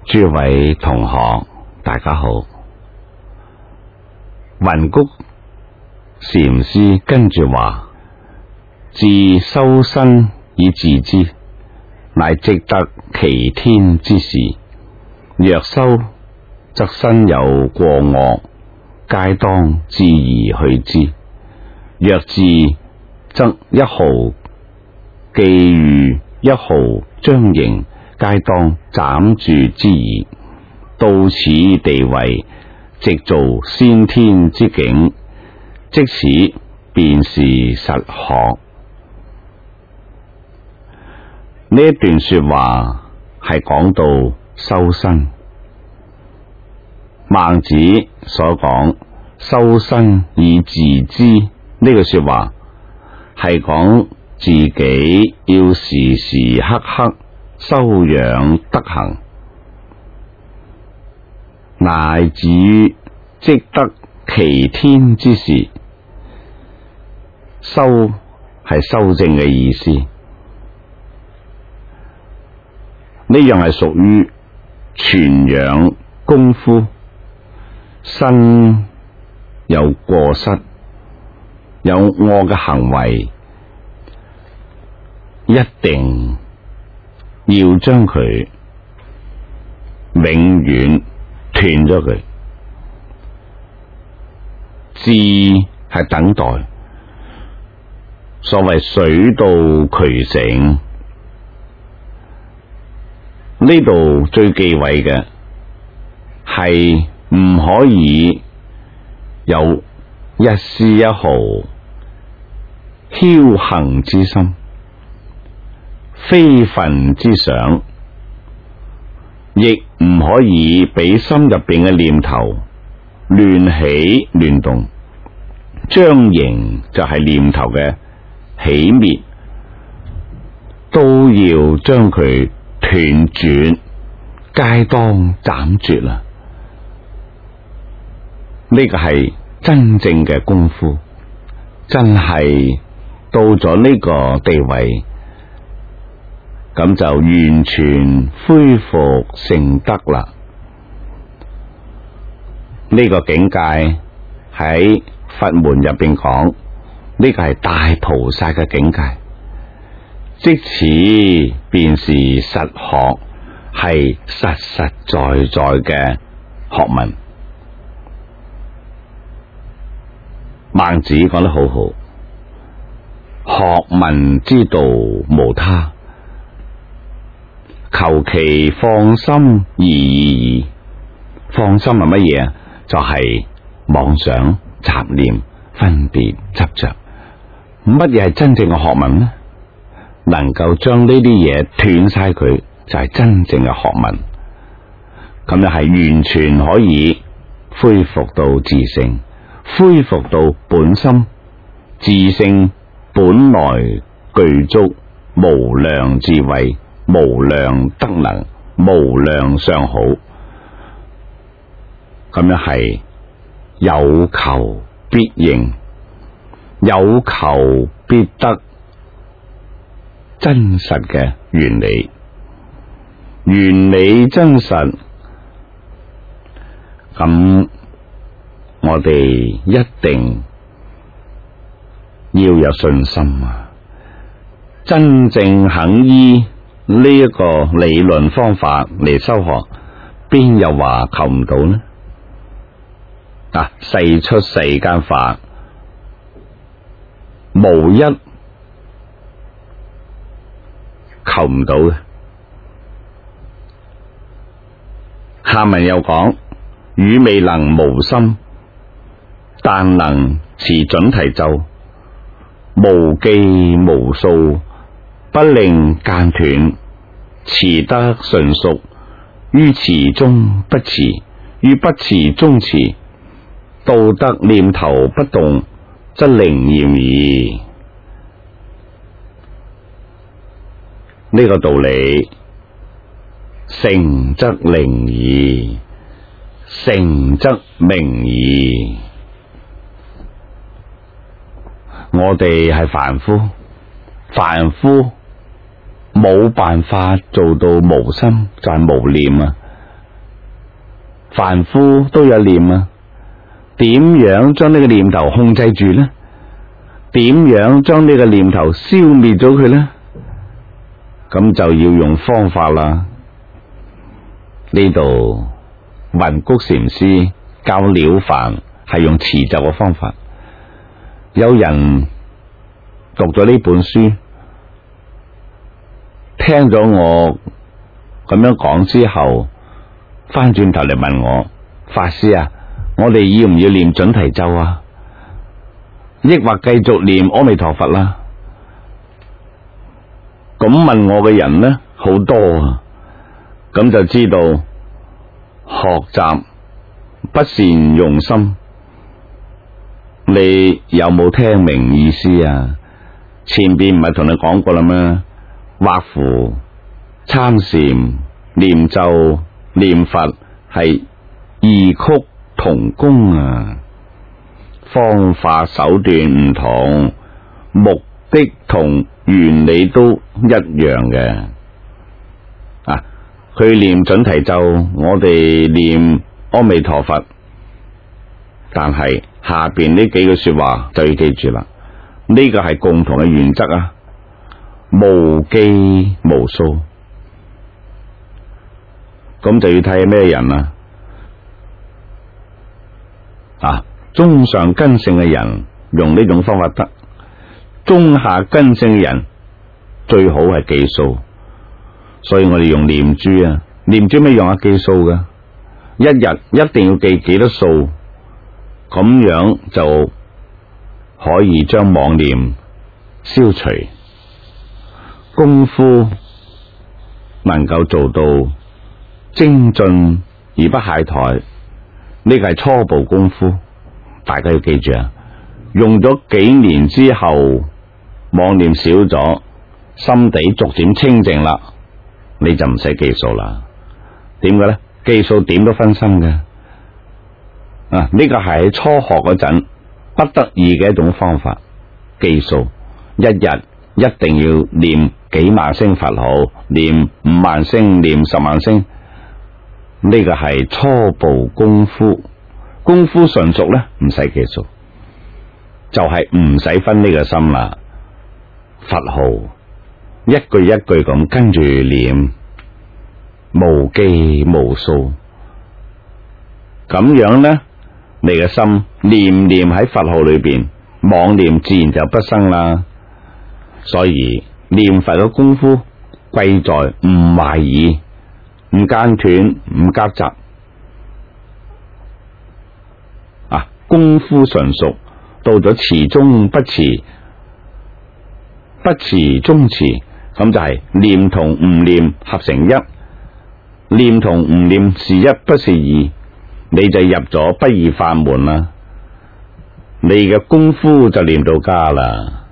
諸位同學，大家好。雲谷禪師跟住話：自修身以自知，乃積得其天之事。若修，則身有過惡，皆當自而去之；若自，則一毫覬覦，一毫將形，皆當斬住之矣。到此地位，直做先天之境，即此便是實學。呢一段說話係講到修身。孟子所講修身以自知呢句說話，係講自己要時時刻刻修養德行，乃至於積得其天之事。修係修正嘅意思，呢樣係屬於傳養功夫。身有過失，有惡嘅行為，一定要將佢永遠斷咗佢。智係等待，所謂水到渠成。呢度最忌諱嘅係唔可以有一絲一毫僥倖之心、非分之想，亦唔可以俾心入邊嘅念頭亂起亂動。將形就係念頭嘅起滅，都要將佢斷絕，皆當斬絕啦。呢個係真正嘅功夫，真係到咗呢個地位，咁就完全恢復成德啦。呢個境界喺佛門入邊講，呢個係大菩薩嘅境界，即此便是實學，係實實在在嘅學問。孟子講得好好，學問之道無他，求其放心而已。放心係乜嘢啊？就係妄想、雜念、分別、執着。乜嘢係真正嘅學問呢？能夠將呢啲嘢斷晒佢，就係真正嘅學問。咁就係完全可以恢復到自性。恢復到本心，自性本來具足無量智慧、無量德能、無量相好，咁樣係有求必應，有求必得，真實嘅原理，原理真實，咁我哋一定要有信心啊！真正肯依呢一個理論方法嚟修學，邊有話求唔到呢？世出世間法，無一求唔到嘅。下文又講：汝未能無心，但能持準提咒，無記無數，不令間斷，持得純熟。於持中不持，於不持中持，到得念頭不動，則靈驗矣。呢個道理，成則靈矣，成則明矣。我哋係凡夫，凡夫冇辦法做到無心，就係無念啊！ 凡夫都有念啊，點樣將呢個念頭控制住呢？點樣將呢個念頭消滅咗佢呢？咁就要用方法啦。呢度雲谷禪師教了凡係用持咒嘅方法。有人讀咗呢本書，聽咗我咁樣講之後，翻轉頭嚟問我，法師啊，我哋要唔要念準提咒啊？抑或繼續念阿彌陀佛啦？咁問我嘅人呢，好多啊，咁就知道學習不善用心。你有冇聽明意思啊？前邊唔係同你講過啦咩？畫符、參禪、念咒、念佛係異曲同工啊，方法手段唔同，目的同原理都一樣嘅。啊，佢念準提咒，我哋念阿彌陀佛，但係下邊呢幾句說話就要記住啦。呢個係共同嘅原則啊，無記無數。咁就要睇咩人啊？啊，中上根性嘅人用呢種方法得，中下根性嘅人最好係記數。所以我哋用念珠啊，念珠咩用啊？記數噶，一日一定要記幾多數，咁樣就可以將妄念消除。功夫能夠做到精進而不懈怠，呢個係初步功夫。大家要記住啊，用咗幾年之後，妄念少咗，心地逐漸清淨啦，你就唔使記數啦。點嘅咧？記數點都分心嘅。啊，呢個係喺初學嗰陣不得已嘅一種方法。記數一日一定要念幾萬聲佛號，念5萬聲，念10萬聲。呢個係初步功夫。功夫純熟咧，唔使記數，就係唔使分呢個心啦。佛號一句一句咁跟住念，無記無數，咁樣咧，你嘅心念念喺佛號裏邊，妄念自然就不生啦。所以念佛嘅功夫貴在唔懷疑，唔間斷，唔夾雜。功夫純熟，到咗持中不持，不持中持，咁就係念同唔念合成一，念同唔念是一不是二，你就入咗不二法門啦。你嘅功夫就念到家啦。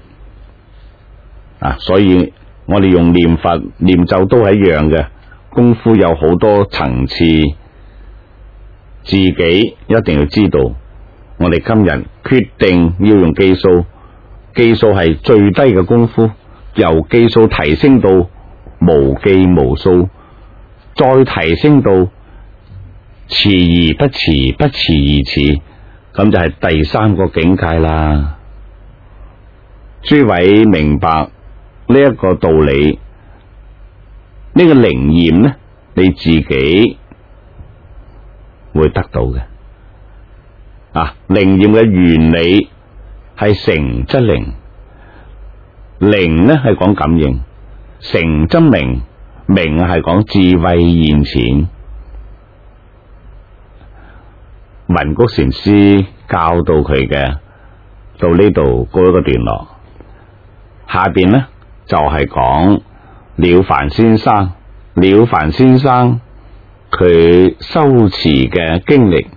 所以我哋用念佛念咒都係一樣嘅，功夫有好多層次，自己一定要知道。我哋今日決定要用記數，記數係最低嘅功夫，由記數提升到無記無數，再提升到持而不持，不持而持，咁就係第三個境界啦。諸位明白呢一個道理，呢個靈驗呢，你自己會得到嘅。靈驗嘅原理係誠則靈，靈呢係講感應，誠則明，明係講智慧現前。雲谷禪師教導佢嘅到呢度告一個段落，下邊呢就係講了凡先生，了凡先生佢修持嘅經歷。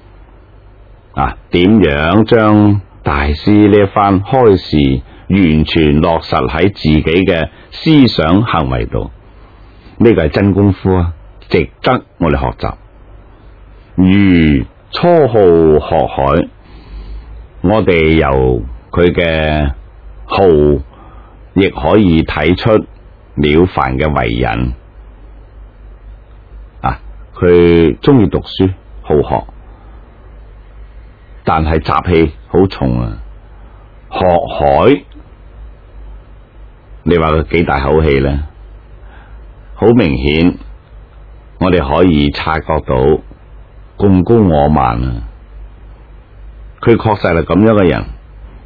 點樣將大師呢一番開示完全落實喺自己嘅思想行為度？呢個係真功夫啊，值得我哋學習。如初號學海，我哋由佢嘅號亦可以睇出了凡嘅為人。 佢中意讀書好學，但係習氣好重啊。學海，你話佢幾大口氣呢？好明顯，我哋可以察覺到貢高我慢啊！佢確實係咁樣嘅人。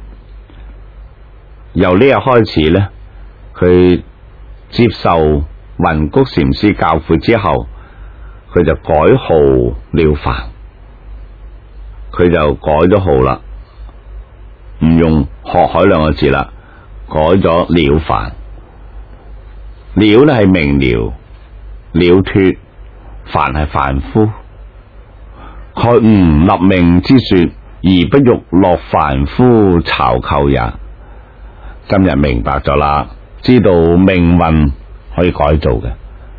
由呢日開始呢，佢接受雲谷禪師教誨之後，佢就改號了凡，佢就改咗號啦，唔用學海兩個字啦，改咗了凡。了呢係明了，了脫，凡係凡夫，蓋吾立命之說，而不欲落凡夫巢寇也。今日明白咗啦，知道命運可以改造嘅，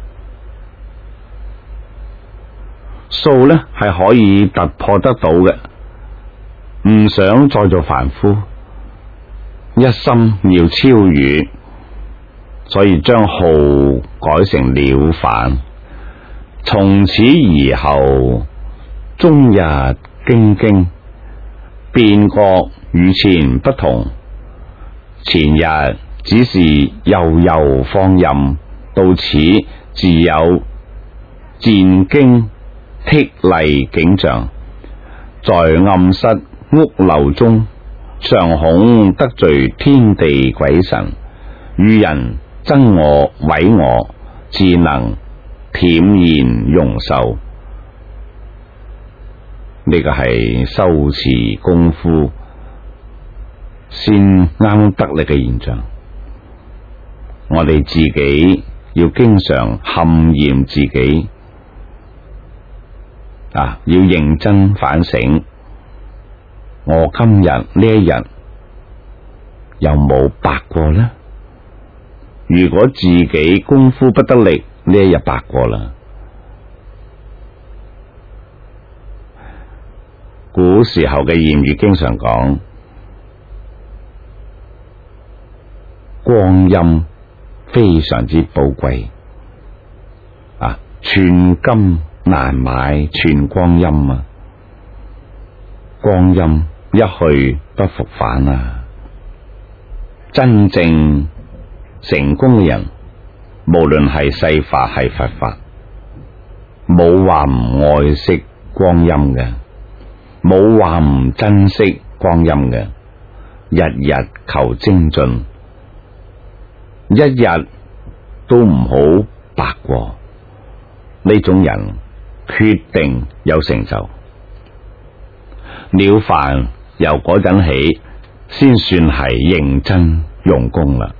數呢係可以突破得到嘅，唔想再做凡夫，一心要超越，所以將號改成了凡，從此而後終日兢兢，便覺與前不同。前日只是悠悠放任，到此自有戰兢剔厲景象，在暗室屋樓中，常恐得罪天地鬼神，與人爭我毀我，自能恬然容受。呢個係修持功夫先啱得力嘅現象。我哋自己要經常勘驗自己啊，要認真反省，我今日呢一日有冇白過呢？如果自己功夫不得力，呢一日白過啦。古時候嘅諺語經常講，光陰非常之寶貴啊！寸金難買寸光陰啊！光陰一去不復返啊！真正成功嘅人，無論係世法係佛法，冇話唔愛惜光陰嘅，冇話唔珍惜光陰嘅，日日求精進，一日都唔好白過。呢種人決定有成就。了凡由嗰陣起，先算係認真用功啦。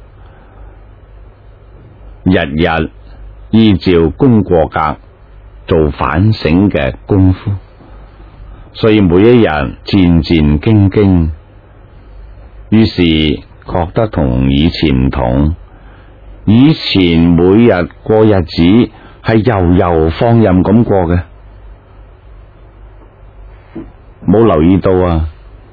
日日依照功過格做反省嘅功夫，所以每一日戰戰兢兢，於是覺得同以前唔同。以前每日過日子係悠悠放任咁過嘅，冇留意到啊！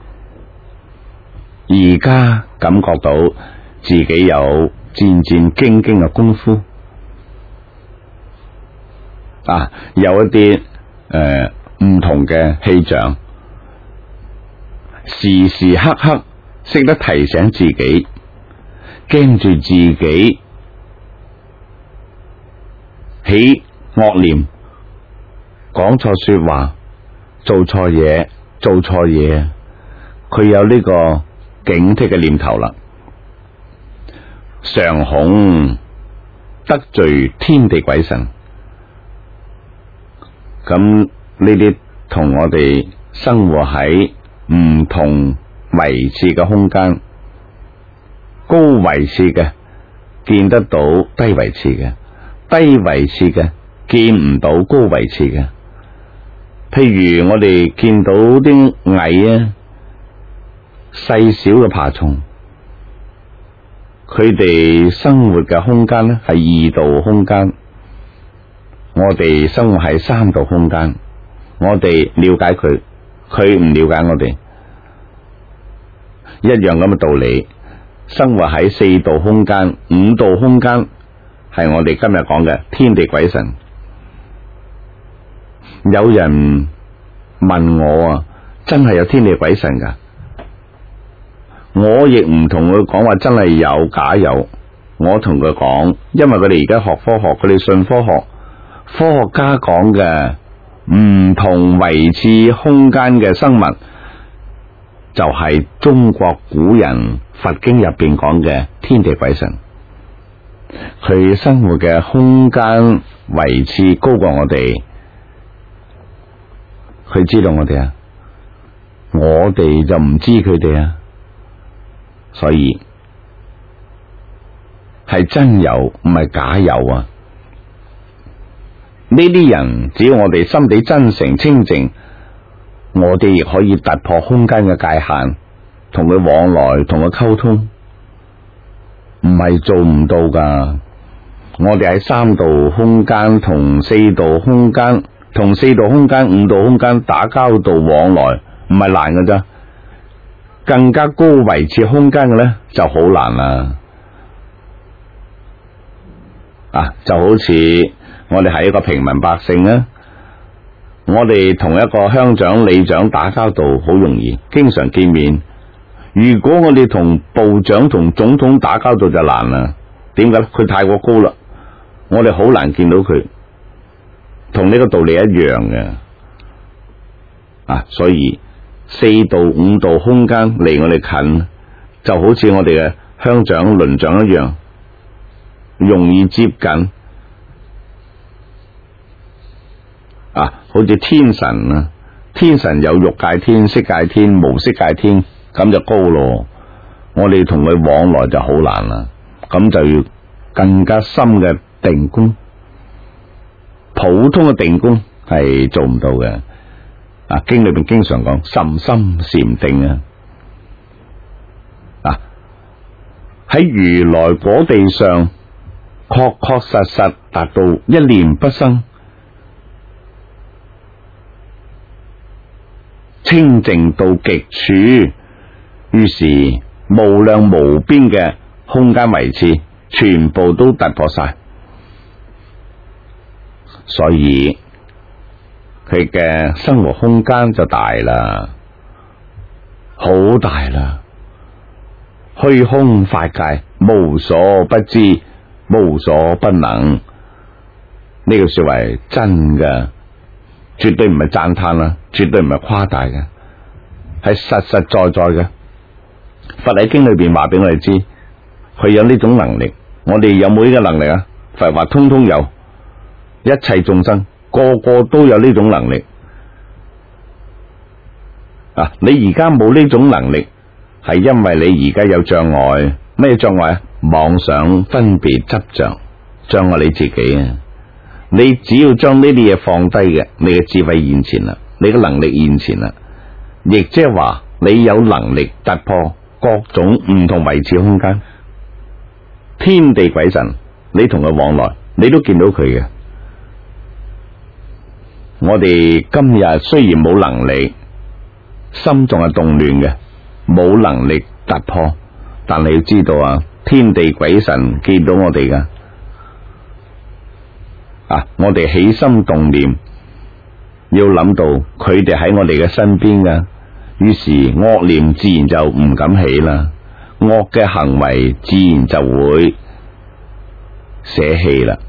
而家感覺到自己有戰戰兢兢嘅功夫啊，有一啲唔同嘅氣象，時時刻刻識得提醒自己，驚住自己起惡念，講錯說話，做錯嘢，佢有呢個警惕嘅念頭啦。常恐得罪天地鬼神，咁呢啲同我哋生活喺唔同維次嘅空間，高維次嘅見得到低維次嘅，低維次嘅見唔到高維次嘅。譬如我哋見到啲蟻啊，細小嘅爬蟲，佢哋生活嘅空間咧係2度空間，我哋生活喺3度空間，我哋了解佢，佢唔了解我哋，一樣咁嘅道理。生活喺4度空間、5度空間，係我哋今日講嘅天地鬼神。 有人問我啊，真係有天地鬼神噶？我亦唔同佢講話真係有假有，我同佢講，因為佢哋而家學科學，佢哋信科學，科學家講嘅唔同維次空間嘅生物，就係中國古人佛經入邊講嘅天地鬼神。佢生活嘅空間維次高過我哋，佢知道我哋啊，我哋就唔知佢哋啊，所以係真有唔係假有啊！呢啲人只要我哋心地真誠清淨，我哋亦可以突破空間嘅界限，同佢往來，同佢溝通，唔係做唔到噶。我哋喺三度空間同四度空間、五度空間打交道往來，唔係難噶咋。更加高維次空間嘅呢，就好難啦。就好似我哋係一個平民百姓啊，我哋同一個鄉長、里長打交道好容易，經常見面。如果我哋同部長、同總統打交道就難啦。點解？佢太過高啦，我哋好難見到佢。同呢個道理一樣嘅。所以四度、五度空間離我哋近，就好似我哋嘅鄉長、鄰長一樣，容易接近。好似天神啊，天神有欲界天、色界天、無色界天，咁就高咯。我哋同佢往來就好難啦，咁就要更加深嘅定功。普通嘅定功係做唔到嘅。經裏邊經常講甚深禪定啊。喺如來果地上，確確實實達到一念不生，清淨到極處，於是無量無邊嘅空間維次，全部都突破晒。所以佢嘅生活空間就大啦，好大啦。虛空法界無所不知，無所不能。呢個說話係真嘅，絕對唔係讚嘆啦，絕對唔係誇大嘅，係實實在在嘅。佛喺經裏邊話俾我哋知，佢有呢種能力。我哋有冇呢個能力啊？佛話通通有，一切眾生個個都有呢種能力。你而家冇呢種能力，係因為你而家有障礙。咩障礙啊？妄想、分別、執着，障礙你自己啊！你只要將呢啲嘢放低嘅，你嘅智慧現前啦，你嘅能力現前啦，亦即係話你有能力突破各種唔同維持空間，天地鬼神，你同佢往來，你都見到佢嘅。我哋今日雖然冇能力，心仲係動亂嘅，冇能力突破，但你要知道啊，天地鬼神見到我哋噶。我哋起心動念，要諗到佢哋喺我哋嘅身邊噶，於是惡念自然就唔敢起啦，惡嘅行為自然就會捨棄啦。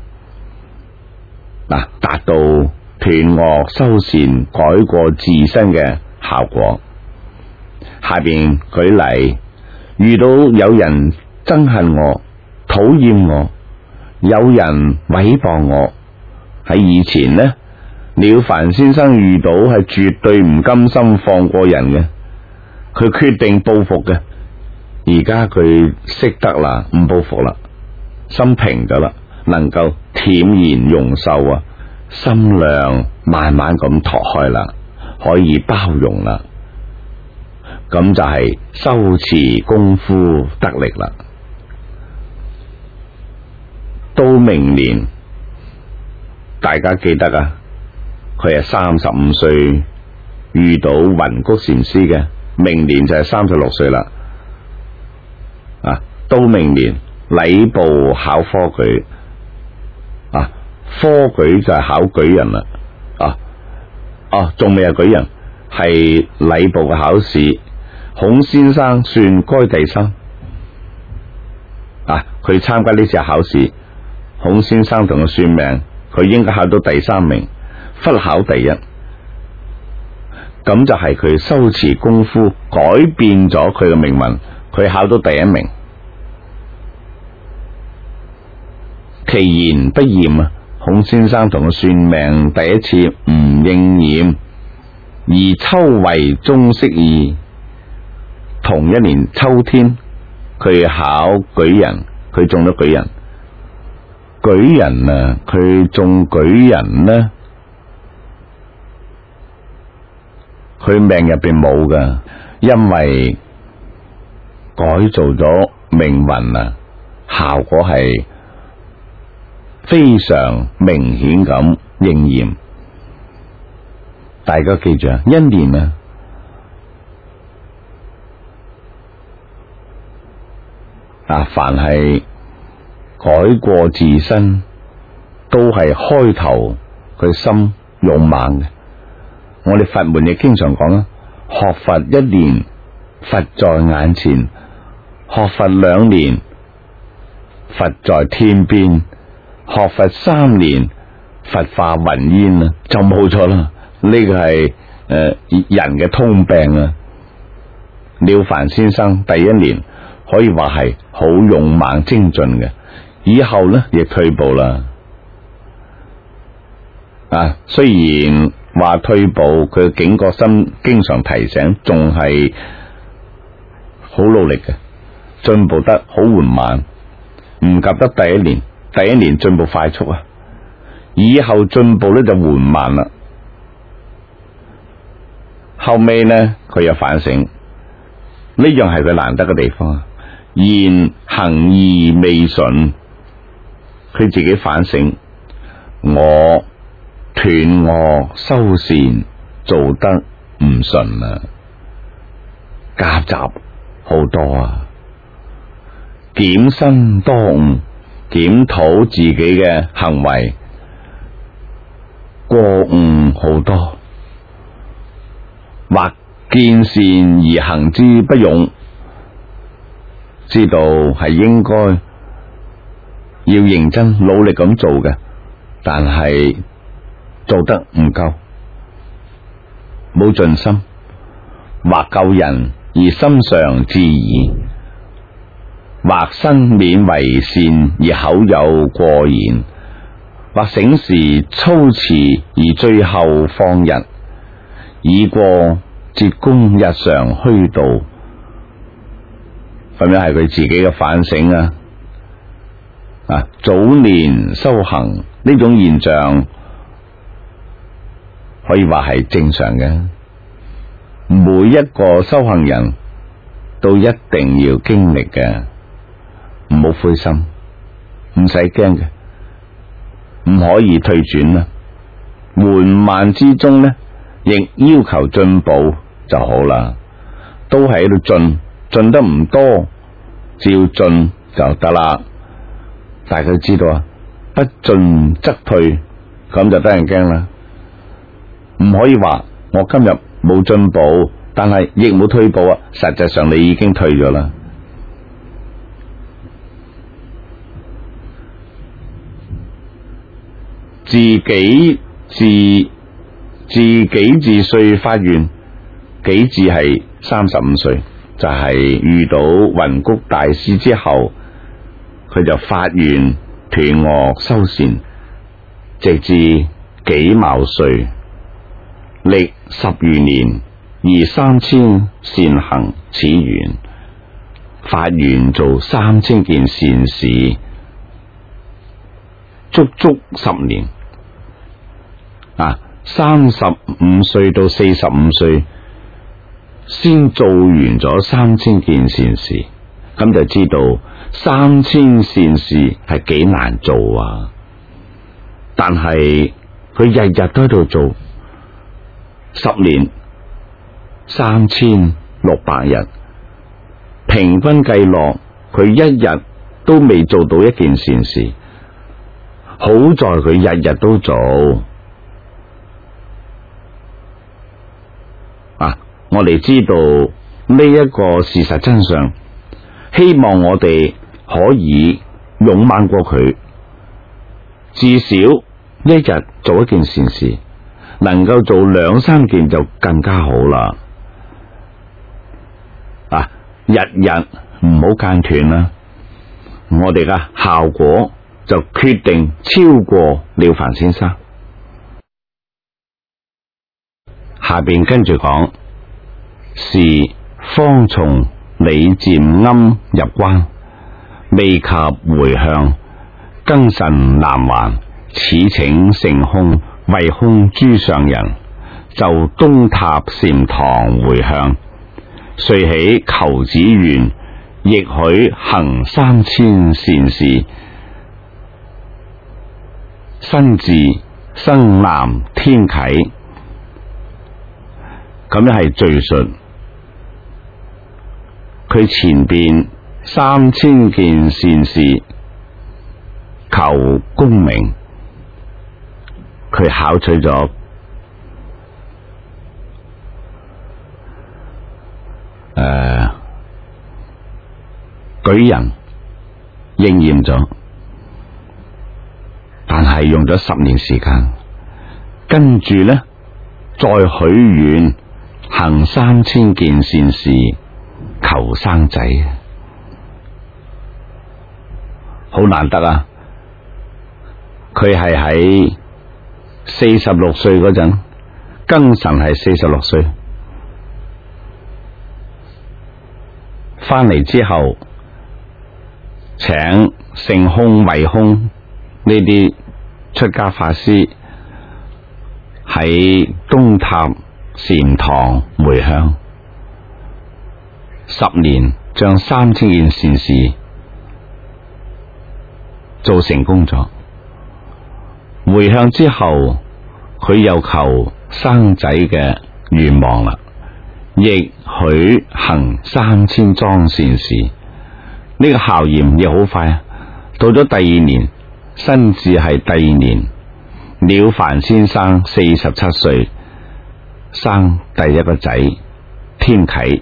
達到斷惡修善、改過自身嘅效果。下邊舉例，遇到有人憎恨我、討厭我，有人誹謗我。喺以前呢，了凡先生遇到係絕對唔甘心放過人嘅，佢決定報復嘅。而家佢識得啦，唔報復啦，心平咗啦，能夠恬然容受啊，心量慢慢咁拓開啦，可以包容啦，咁就係修持功夫得力啦。到明年，大家記得啊，佢係35歲遇到雲谷禪師嘅，明年就係36歲啦。到明年禮部考科舉，科舉就係考舉人啦。 仲未係舉人，係禮部嘅考試。孔先生算該第三。佢參加呢次考試，孔先生同佢算命，佢應該考到第3名，忽考第1。咁就係佢修持功夫改變咗佢嘅命運，佢考到第1名。其言不驗啊！孔先生同佢算命第一次唔應驗，而秋為中式二，同一年秋天佢考舉人，佢中咗舉人。舉人啊，佢中舉人呢，佢命入邊冇噶，因為改造咗命運啊，效果係非常明顯咁應驗。大家記住啊，一年啊，凡係改過自身，都係開頭佢心勇猛嘅。我哋佛門亦經常講啊，學佛1年，佛在眼前；學佛2年，佛在天邊；學佛3年，佛化雲煙啊，就冇錯啦。呢個係人嘅通病啊。了凡先生第1年可以話係好勇猛精進嘅，以後呢亦退步啦。雖然話退步，佢嘅警覺心經常提醒，仲係好努力嘅，進步得好緩慢，唔及得第1年。第1年進步快速啊，以後進步呢就緩慢啦。後尾呢，佢又反省，呢樣係佢難得嘅地方。言行義未順，佢自己反省，我斷惡修善做得唔順啊，夾雜好多啊，檢身多誤，檢討自己嘅行為過誤好多，或見善而行之不勇，知道係應該要認真努力咁做嘅，但係做得唔夠，冇盡心，或救人而心常自疑，或身免為善而口有過言，或醒時操持而最後放逸，以過折功日常虛度。咁樣係佢自己嘅反省啊！早年修行呢種現象可以話係正常嘅，每一個修行人都一定要經歷嘅，唔好灰心，唔使驚嘅，唔可以退轉啦。緩慢之中呢，亦要求進步就好啦，都係喺度進得唔多，照進就得啦。大家知道啊，不進則退，咁就得人驚啦。唔可以話我今日冇進步，但係亦冇退步啊。實際上你已經退咗啦。自己自歲發願，己字係35歲，就係遇到雲谷大師之後，佢就發願斷惡修善，直至己卯歲，歷10餘年而3000善行此願，發願做3000件善事，足10年。35歲到45歲先做完咗3000件善事，咁就知道3000善事係幾難做啊！但係佢日日都喺度做，10年3600日，平均計落，佢一日都未做到一件善事。好在佢日日都做， 我哋知道呢一個事實真相，希望我哋可以勇猛過佢，至少一日做一件善事，能夠做2、3件就更加好啦。日日唔好間斷啦，我哋嘅效果就決定超過了凡先生。下邊跟住講，是方從李漸庵入關，未及回向，更甚難還，始請乘空為空諸上人，就東塔禪堂回向。遂起求子願，亦許行3000善事，身自生南天啟。咁樣係敘述佢前邊3000件善事求功名，佢考取咗舉人應驗咗，但係用咗10年時間，跟住呢，再許願行3000件善事求生仔，好難得啊！佢係喺46歲嗰陣，庚辰係46歲，翻嚟之後，請乘空為空呢啲出家法師喺東塔禪堂回向，10年將3000件善事做成功咗。回向之後，佢又求生仔嘅願望啦，亦許行3000樁善事。呢個效驗亦好快啊！到咗第2年，新至係第2年，了凡先生47歲，生第一個仔天啟。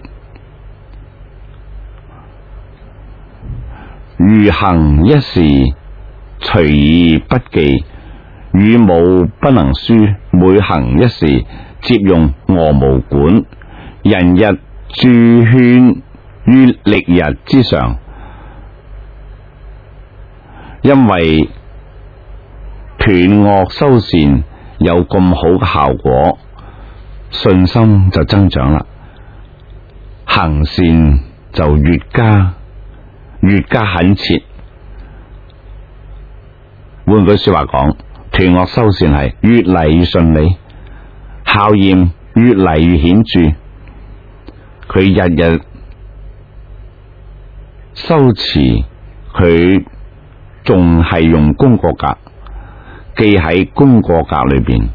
如行一事，隨意不記，羽毛不能書。每行一事，接用鵝毛管，人日駐圈於曆日之上。因為斷惡修善有咁好嘅效果，信心就增長啦，行善就越加懇切。換句說話講，斷惡修善係越嚟越順利，效驗越嚟越顯著。佢日日修持，佢仲係用功過格，記喺功過格裏邊。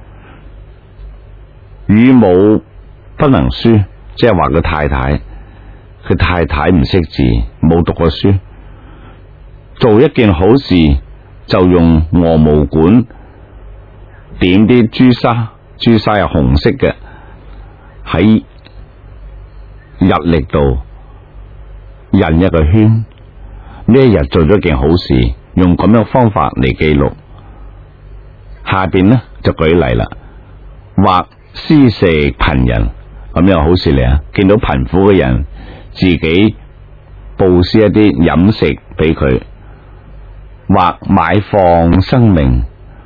羽毛不能書，即係話佢太太唔識字，冇讀過書，做一件好事就用鵝毛管點啲朱砂係紅色嘅，喺日曆度印一個圈。呢一日做咗件好事，用咁樣方法嚟記錄。下邊呢就舉例啦，或施食貧人，咁樣好事嚟啊！見到貧苦嘅人，自己布施一啲飲食俾佢，或買放生命。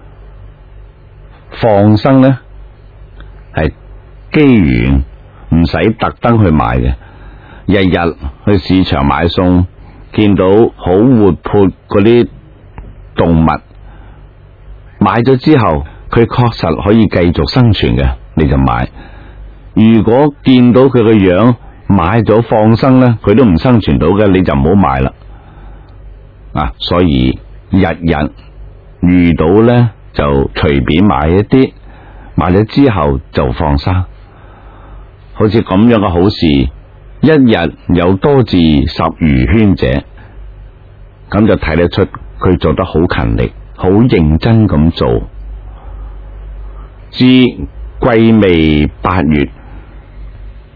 放生呢係機緣，唔使特登去買嘅，日日去市場買餸，見到好活潑嗰啲動物，買咗之後佢確實可以繼續生存嘅，你就買。如果見到佢個樣買咗放生呢，佢都唔生存到嘅，你就唔好買啦。所以日日遇到呢就隨便買一啲，買咗之後就放生。好似咁樣嘅好事，一日有多至10餘圈者，咁就睇得出佢做得好勤力，好認真咁做。至癸未8月，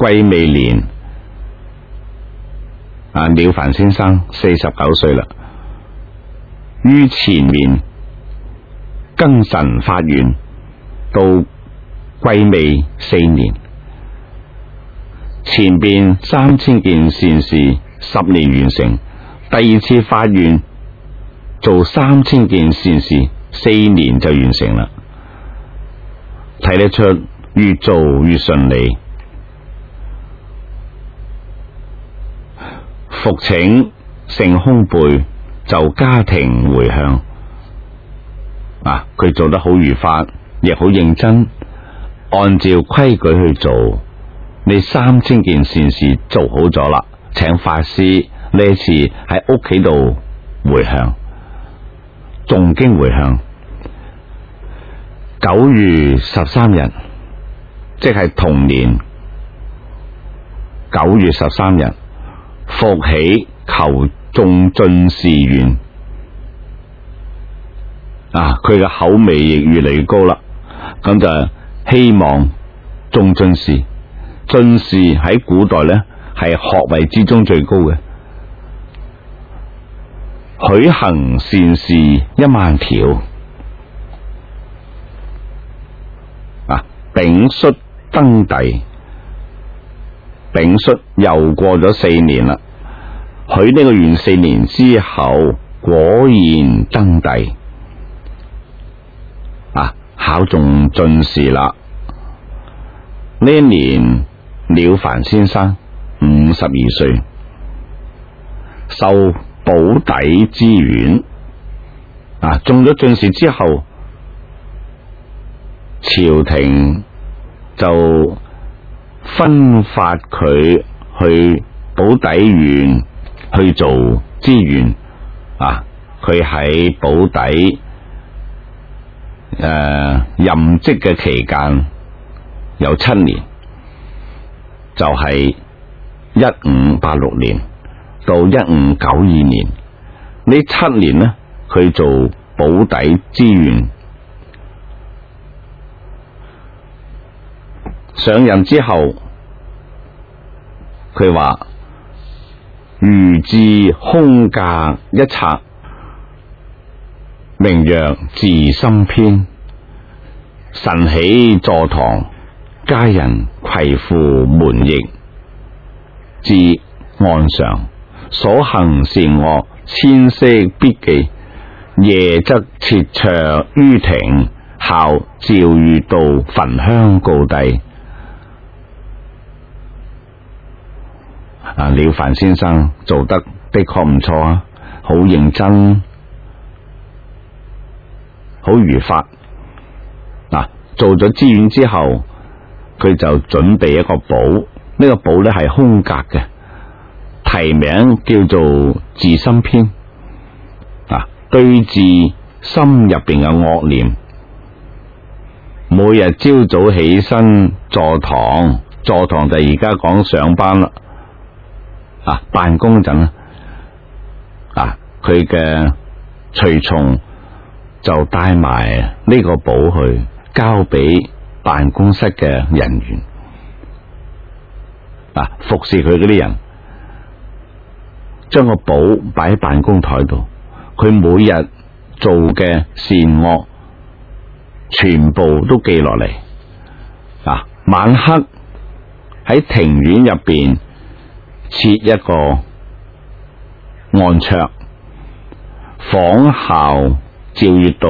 癸未年，了凡先生49歲啦，於前面庚辰發願到癸未4年，前邊3000件善事10年完成，第二次發願做3000件善事4年就完成啦，睇得出越做越順利。復請聖空貝就家庭回向，佢做得好如法，亦好認真，按照規矩去做。你3000件善事做好咗啦，請法師呢一次喺屋企度回向，誦經回向。9月13日，即係同年9月13日，復起求眾進士願。佢嘅口味亦越嚟越高啦，咁就希望眾進士。進士喺古代呢係學位之中最高嘅，許行善事10000條。丙戌登第，丙戌又過咗4年啦。許呢個願4年之後，果然登第，考中進士啦。呢一年了凡先生52歲，受保底之願，中咗進士之後，朝廷就分發佢去保底縣去做資源。佢喺保底任職嘅期間有7年，就係1586年到1592年呢7年呢，佢做保底知縣。上任之後，佢話如至空格一冊，名曰自心篇，晨起坐堂，家人攜赴門役，至案上，所行善惡，千色必記。夜則設桌於庭，孝照月道，焚香告帝。了凡先生做得的確唔錯，好認真，好如法。做咗知縣之後，佢就準備一個簿，呢個簿呢係空格嘅，題名叫做自心篇。對治心入邊嘅惡念，每日朝早起身坐堂，坐堂就而家講上班啦。辦公嗰陣，佢嘅隨從就帶埋呢個簿去交俾辦公室嘅人員，服侍佢嗰啲人，將個簿擺喺辦公台度，佢每日做嘅善惡全部都記落嚟。晚黑喺庭院入邊設一個案桌，仿效照月道。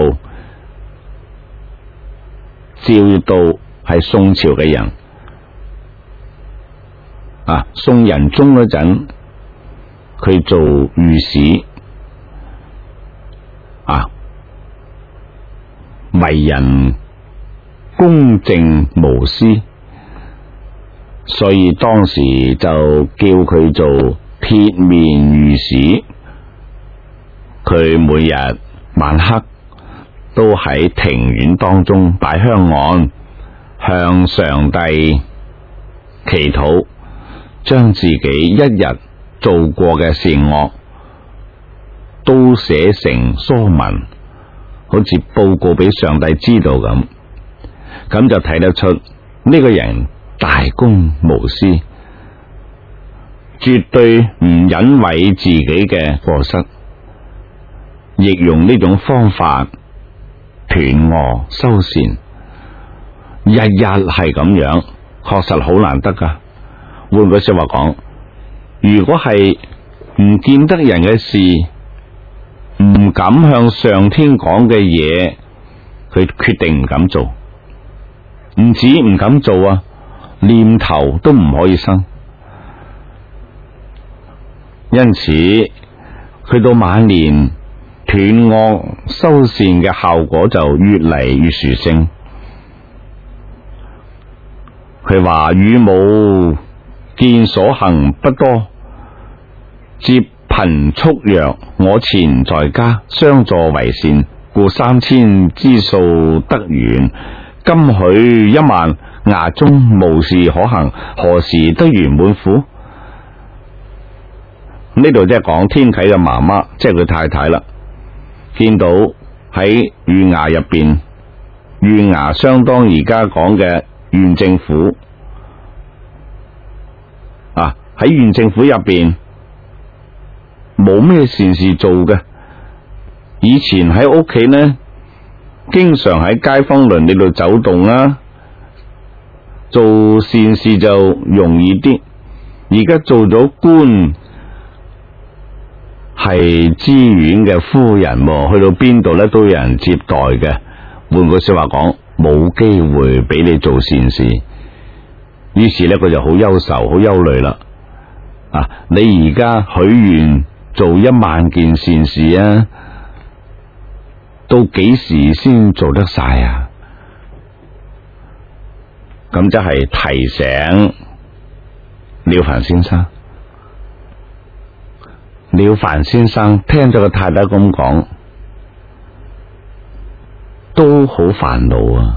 照月道係宋朝嘅人，宋仁宗嗰陣，佢做御史，為人公正無私，所以當時就叫佢做鐵面御史。佢每日晚黑都喺庭院當中擺香案，向上帝祈禱，將自己一日做過嘅善惡都寫成疏文，好似報告俾上帝知道咁。咁就睇得出呢個人大公無私，絕對唔隱諱自己嘅過失，亦用呢種方法斷惡修善，日日係咁樣，確實好難得噶。換句說話講，如果係唔見得人嘅事，唔敢向上天講嘅嘢，佢決定唔敢做，唔止唔敢做啊，念頭都唔可以生。因此去到晚年，斷惡修善嘅效果就越嚟越殊勝。佢話與母見所行不多，接貧畜藥，我前在家相助為善，故3000之數得圓。今許1萬，衙中無事可行，何時得圓滿乎？呢度即係講天啟嘅媽媽，即係佢太太啦。見到喺縣衙入邊，縣衙相當而家講嘅縣政府啊，喺縣政府入邊冇咩善事做嘅。以前喺屋企呢，經常喺街坊鄰里度走動啦，做善事就容易啲。而家做咗官，係知縣嘅夫人，去到邊度咧都有人接待嘅。換句說話講，冇機會俾你做善事，於是咧佢就好憂愁、好憂慮啦。啊，你而家許願做1萬件善事啊，到幾時先做得晒啊？咁即係提醒了凡先生。了凡先生聽咗個太太咁講，都好煩惱啊！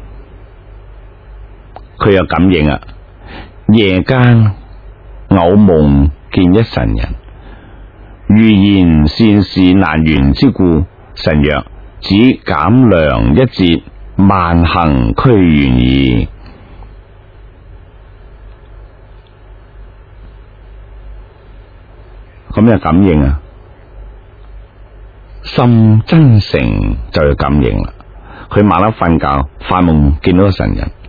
佢有感應啊，夜間偶夢見一神人，預言善事難圓之故，神曰：只減糧1節，萬行俱圓矣。咁有感應啊，心真誠就有感應啦。佢晚黑瞓覺發夢見到個神人，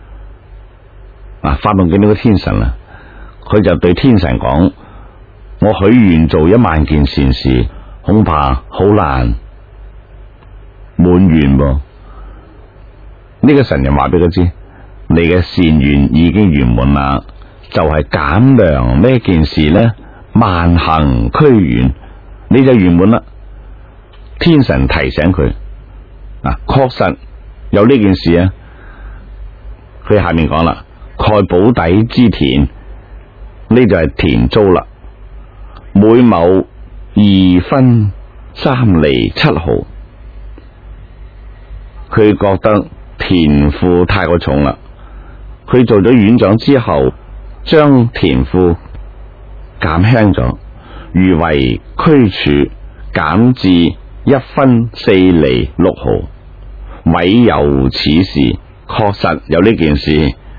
發夢見到個天神啦，佢就對天神講：我許願做1萬件善事，恐怕好難滿願噃。呢個神人話俾佢知，你嘅善願已經圓滿啦，就係減糧呢件事呢，萬行俱圓，你就圓滿啦。天神提醒佢，確實有呢件事啊。佢下面講啦，蓋寶地之田，呢就係田租啦，每畝2分3厘7毫。佢覺得田賦太過重啦，佢做咗院長之後，將田賦減輕咗，餘為區處，減至1分4厘6毫。委有此事，確實有呢件事。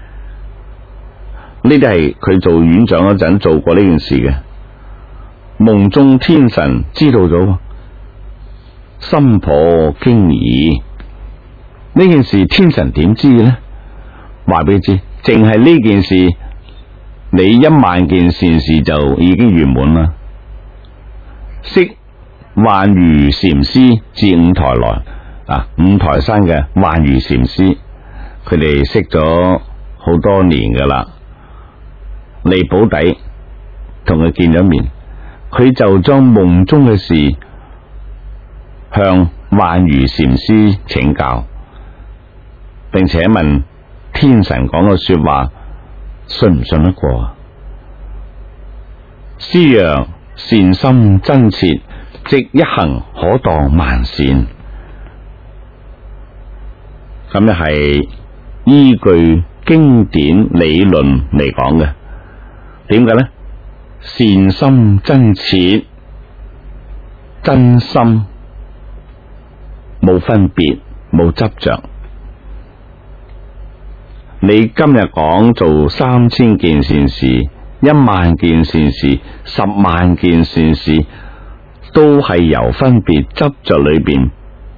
呢啲係佢做院長嗰陣做過呢件事嘅。夢中天神知道咗，心頗驚疑。呢件事天神點知呢？話俾你知，淨係呢件事，你1萬件善事就已經圓滿啦。識幻如禪師至五台來，五台山嘅幻如禪師，佢哋識咗好多年噶啦。嚟寶地同佢見咗面，佢就將夢中嘅事向幻如禪師請教，並且問天神講嘅說話信唔信得過啊？師曰：善心真切，即一行可當萬善。咁又係依據經典理論嚟講嘅。點解呢？善心真切，真心冇分別，冇執着。 你今日講做3000件善事、10000件善事、10萬件善事，都係由分別執着裏邊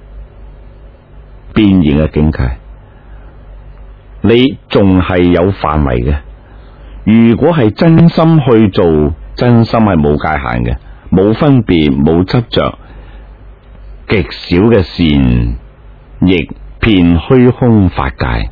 變現嘅境界。你仲係有範圍嘅。如果係真心去做，真心係冇界限嘅，冇分別，冇執着，極少嘅善亦遍虛空法界。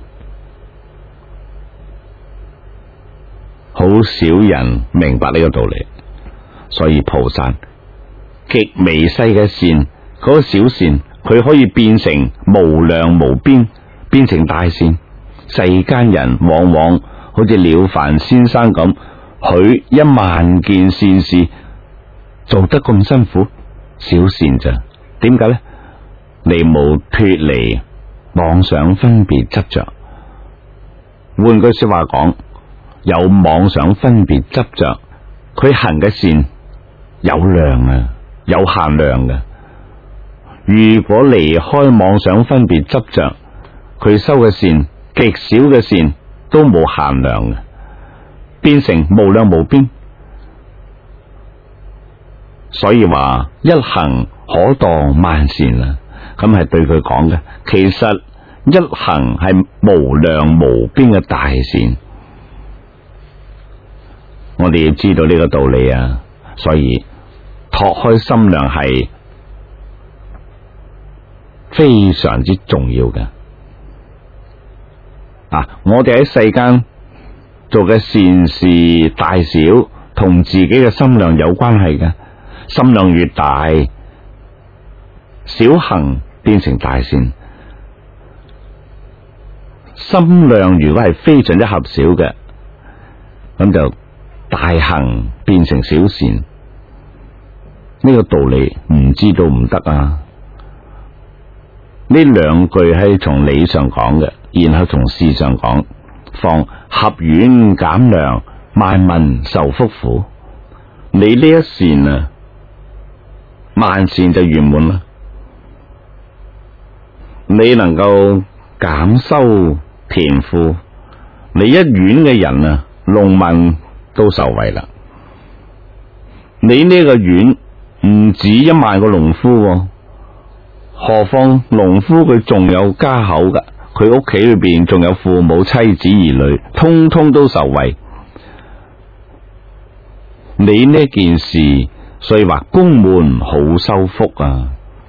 好少人明白呢個道理，所以菩薩極微細嘅善，嗰個小善，佢可以變成無量無邊，變成大善。世間人往往好似了凡先生咁，許10000件善事，做得咁辛苦，小善咋？點解呢？你冇脫離妄想分別執着。換句說話講，有妄想分別執着，佢行嘅善有量啊，有限量嘅。如果離開妄想分別執着，佢修嘅善極少嘅善都冇限量嘅，變成無量無邊。所以話一行可度萬善啊，咁係對佢講嘅。其實一行係無量無邊嘅大善，我哋要知道呢個道理啊。所以拓開心量係非常之重要嘅。我哋喺世間做嘅善事大小，同自己嘅心量有關係嘅。心量越大，小行變成大善；心量如果係非常之狹小嘅，咁就大行變成小善。呢個道理唔知道唔得啊！呢兩句係從理上講嘅，然後從事上講，況合遠減量，萬民受福苦。你呢一善啊，萬善就圓滿啦。你能夠減收田賦，你一縣嘅人啊，農民都受惠啦。你呢個縣唔止1萬個農夫，何況農夫佢仲有家口噶，佢屋企裏邊仲有父母、妻子、兒女，通通都受惠。你呢件事，所以話公門好收福啊！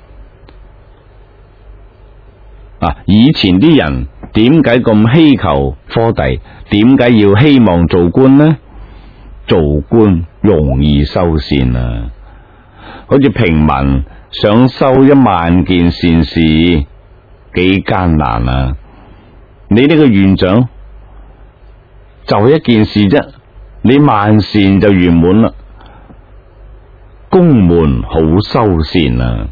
以前啲人點解咁希求科第？點解要希望做官呢？做官容易收善啊！好似平民想修10000件善事，幾艱難啊！你呢個院長就一件事啫，你萬善就圓滿啦。公門好收善啊！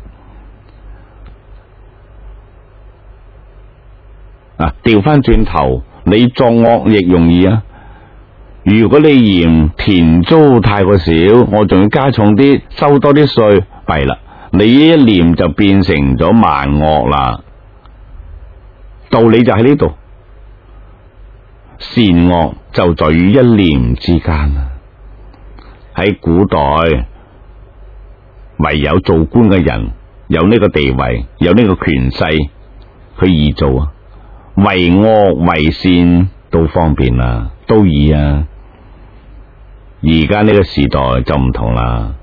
調翻轉頭，你作惡亦容易啊！如果你嫌田租太過少，我仲要加重啲，收多啲稅，弊啦！你一念就變成咗萬惡啦。道理就喺呢度，善惡就在於一念之間啊！喺古代，唯有做官嘅人有呢個地位，有呢個權勢，佢易做啊！為惡為善都方便啦，都易啊！而家呢個時代就唔同啦。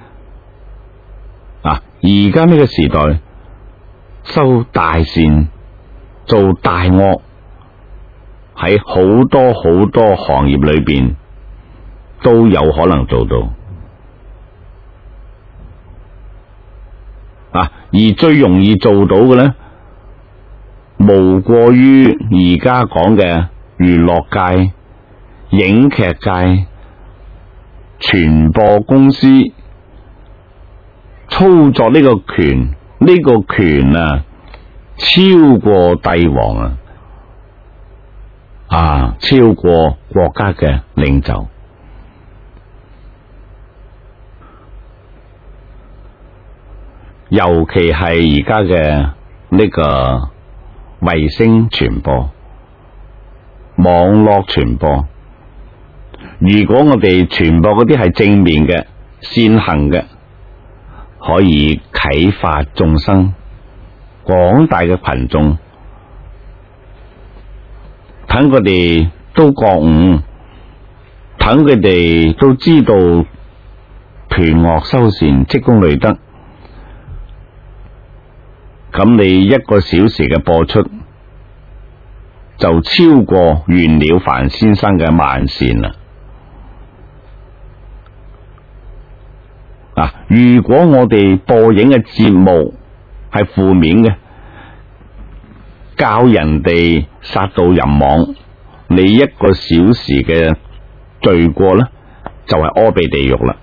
而家呢個時代修大善做大惡，喺好多好多行業裏邊都有可能做到。而最容易做到嘅呢，無過於而家講嘅娛樂界、影劇界、傳播公司操作呢個權，呢個權啊，超過帝王超過國家嘅領袖。尤其係而家嘅呢個衛星傳播， 網絡傳播。如果我哋傳播嗰啲係正面嘅、善行嘅，可以啟發眾生，廣大嘅群眾，等佢哋都覺悟，等佢哋都知道斷惡修善、積功累德。咁你1個小時嘅播出，就超過袁了凡先生嘅萬善啦。如果我哋播映嘅節目係負面嘅，教人哋殺盜淫妄，你1個小時嘅罪過呢，就係阿鼻地獄啦。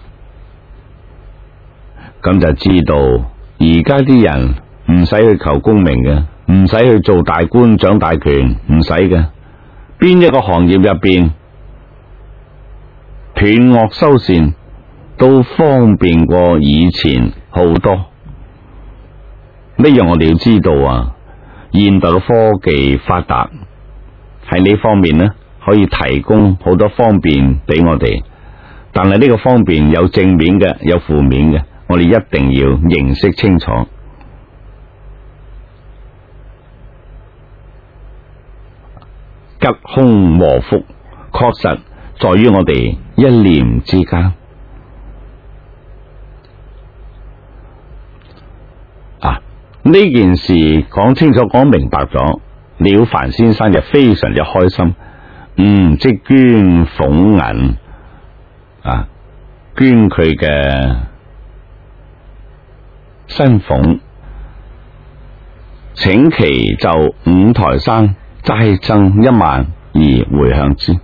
咁就知道而家啲人唔使去求功名嘅，唔使去做大官掌大權，唔使嘅。邊一個行業入邊斷惡修善都方便過以前好多。呢樣我哋要知道啊，現代嘅科技發達，喺呢方面呢，可以提供好多方便俾我哋。但係呢個方便有正面嘅，有負面嘅，我哋一定要認識清楚。吉凶禍福確實在於我哋一念之間。呢件事講清楚講明白咗，了凡先生就非常之開心，即捐俸銀捐佢嘅薪俸，請其就五台山齋僧1萬而回向之。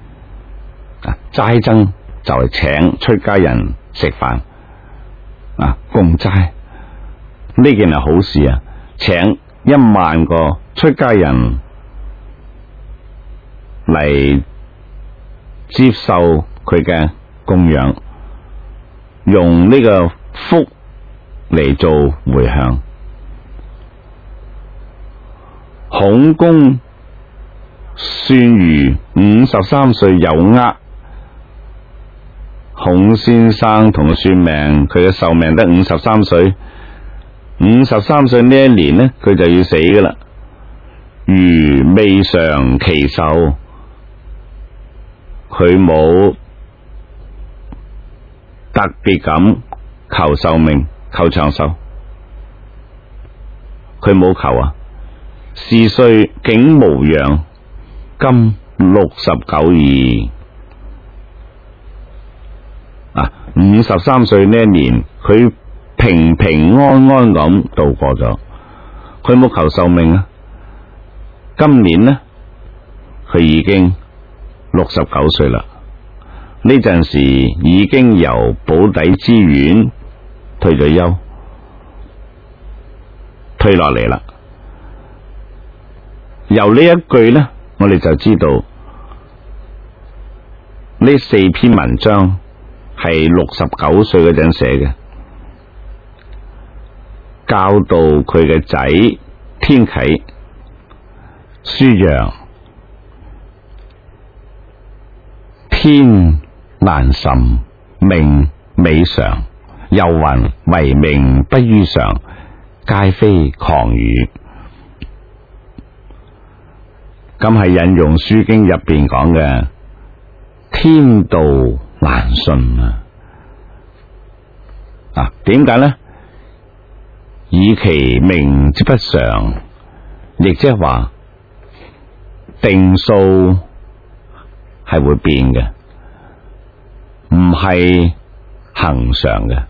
齋僧就係請出家人食飯共齋。呢件係好事啊！請1萬個出家人嚟接受佢嘅供養，用呢個福嚟做回向。孔公算如53歲有厄，孔先生同佢算命，佢嘅壽命得53歲。53歲呢一年呢，佢就要死噶啦。如未嘗其壽，佢冇特別咁求壽命、求長壽，佢冇求啊。是歲竟無恙，今69矣。53歲呢一年，佢平平安安咁度過咗，佢冇求壽命啊。今年呢，佢已經69歲啦。呢陣時已經由寶坻之院退咗休，退落嚟啦。由呢一句呢，我哋就知道呢4篇文章係69歲嗰陣寫嘅。教導佢嘅仔天啟、舒陽，天難甚，命美常，又云為命不於常，皆非誑語。咁係引用書經入邊講嘅天道難順啊！點解呢？以其命之不常，亦即係話定數係會變嘅，唔係恒常嘅。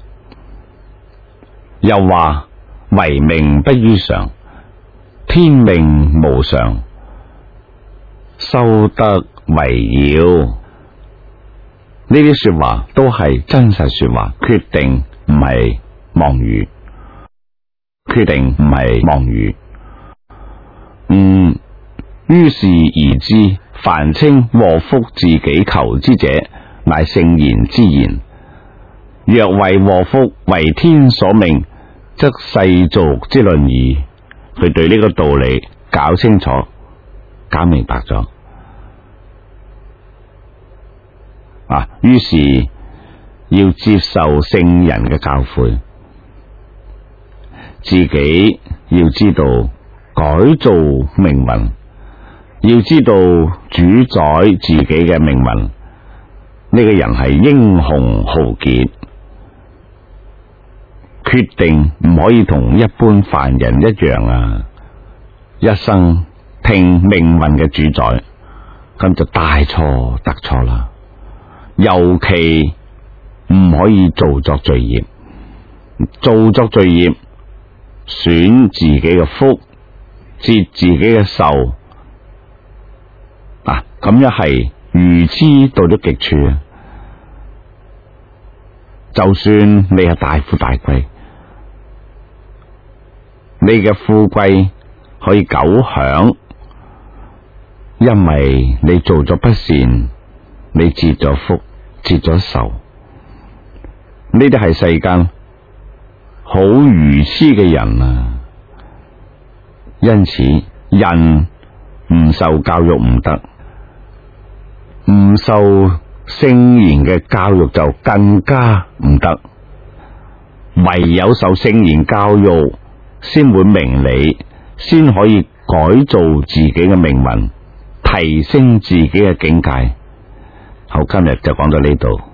又話為命不於常，天命無常，修德為要。呢啲說話都係真實說話，決定唔係妄語。決定唔係妄語。於是而知，凡稱禍福自己求之者，乃聖賢之言。若為禍福為天所命，則世俗之論矣。佢對呢個道理搞清楚、搞明白咗， 於是要接受聖人嘅教誨，自己要知道改造命運，要知道主宰自己嘅命運。呢個人係英雄豪傑，決定唔可以同一般凡人一樣一生聽命運嘅主宰，咁就大錯特錯啦。尤其唔可以做作罪業，做作罪業損自己嘅福，折自己嘅壽，咁樣係愚痴到咗極處。就算你係大富大貴，你嘅富貴可以久享，因為你做咗不善，你折咗福，折咗壽。呢啲係世間好愚痴嘅人。因此人唔受教育唔得，唔受聖賢嘅教育就更加唔得。唯有受聖賢教育，先會明理，先可以改造自己嘅命運，提升自己嘅境界。好，今日就講到呢度。